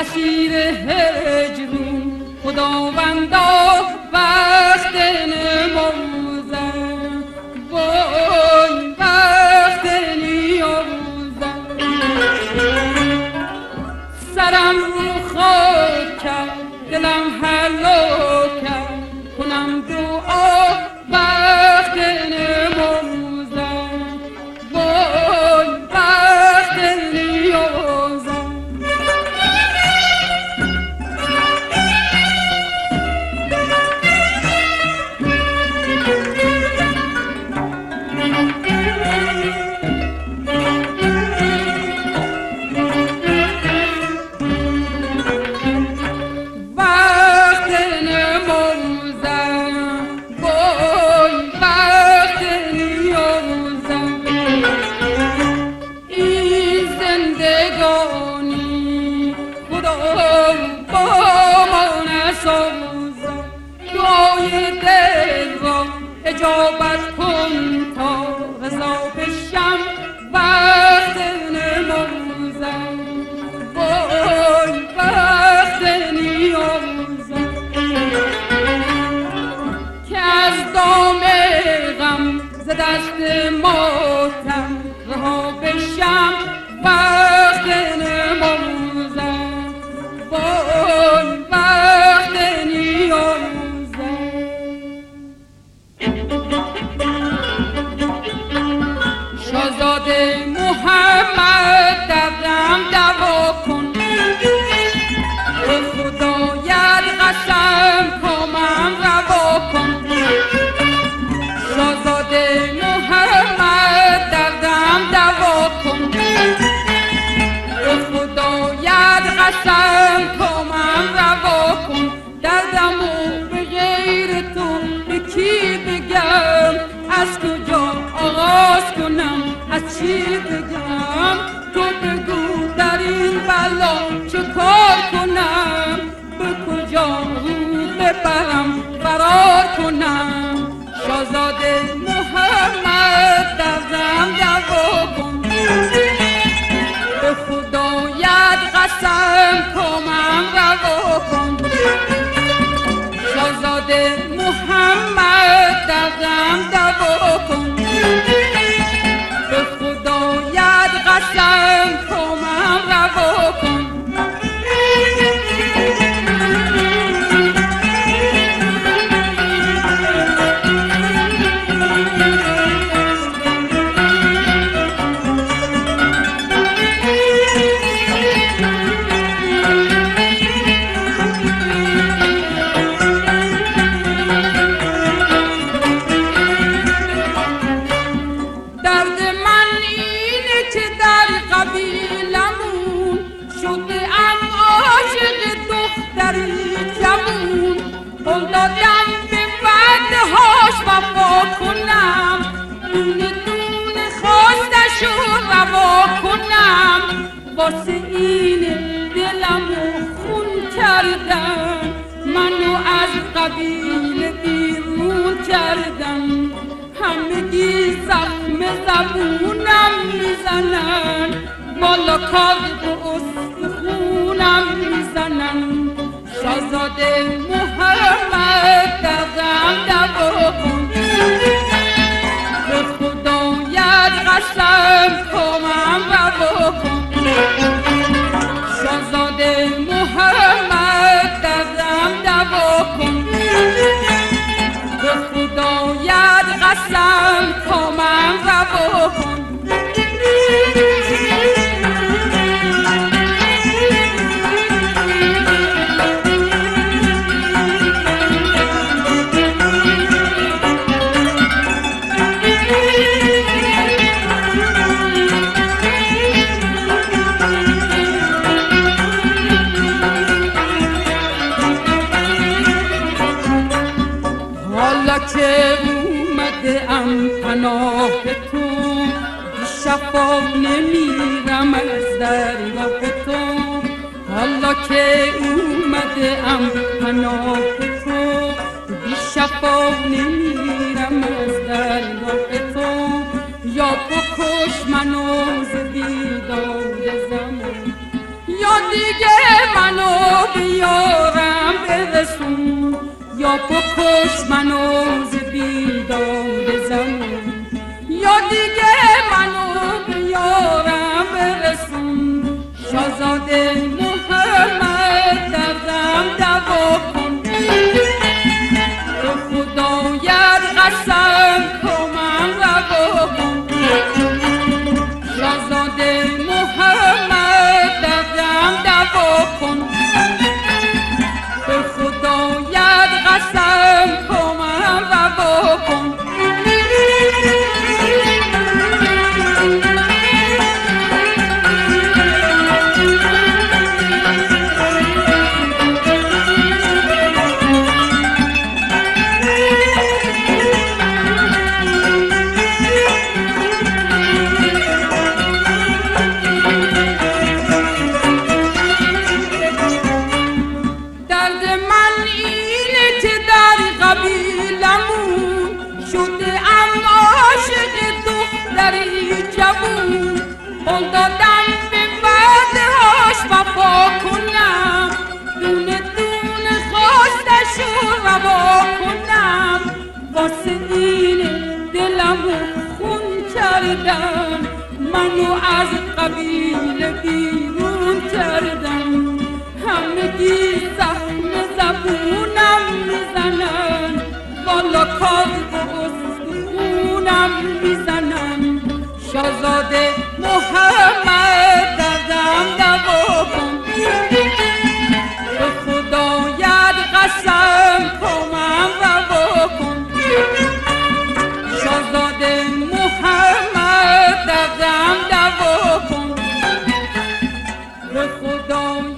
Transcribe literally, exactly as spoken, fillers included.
اسیر هجرون خداوندا وقت نموزم وای وقت نیاموزم سرم رو خاک کرد دلم هلاک کرد کنم دعا وقت نموزم وای وقت نیاموزم اجابت کن تا رضا بشم وقت نموزم وای وقت نیاموزم که از دام غم ز دست ماتم رها بشم وقت نموزم وای وقت نیاموزم شاهزاده محمد دردم دوا کن به خدایت قسم کامم روا کن شاهزاده محمد دردم دوا کن به خدایت قسم کامم روا کن دردمو به غیر تو به کی بگم از کجا آغاز کنم از چی بگم تو بگو در این بلا چه کار کنم به کجا رو ببرم فرار کنم شاهزاده محمد دردم دوا کن به خدایت قسم کامم روا کن شاهزاده محمد دردم دوا کن به خدایت قسم کامم روا کن واسه این دلمو خون کردن منو از قبیله بیرون کردن همگی زخم زبونم میزنن بالا کاغذ و استخونم میزنن شاهزاده محمد دردم دوا کن به خدایت قسم کامم روا کن شاهزاده محمد دردم دوا کن به خدایت قسم کامم روا کن که اومده ام پناه تو بی شفا نمیرم از درگاه تو حالا که اومده ام پناه تو بی شفا نمیرم از درگاه تو یا بکش منو ز بیداد زمان یا دیگه منو بیارم برسون، یا بکش منو ز بیداد زمون. یا دیگه منو بیارم برسون، شاهزاده محمد دردم دوا کن. به خدایت قسم کمم روا کن، شاهزاده محمد دردم دوا کن. به خدایت قسم کمم روا کن. قول دادم به وعدهاش وفا کنم، دونه دونه خواستشو روا کنم. واسه این دلمو خون کردن، منو از قبیله بیرون کردن. همگی زخم زبونم میزنن، والا کار به استخونم میزنن. شاهزاده محمد دردم دوا کن، به خدایت قسم کمم روا کن. شاهزاده محمد دردم دوا کن، به خدایت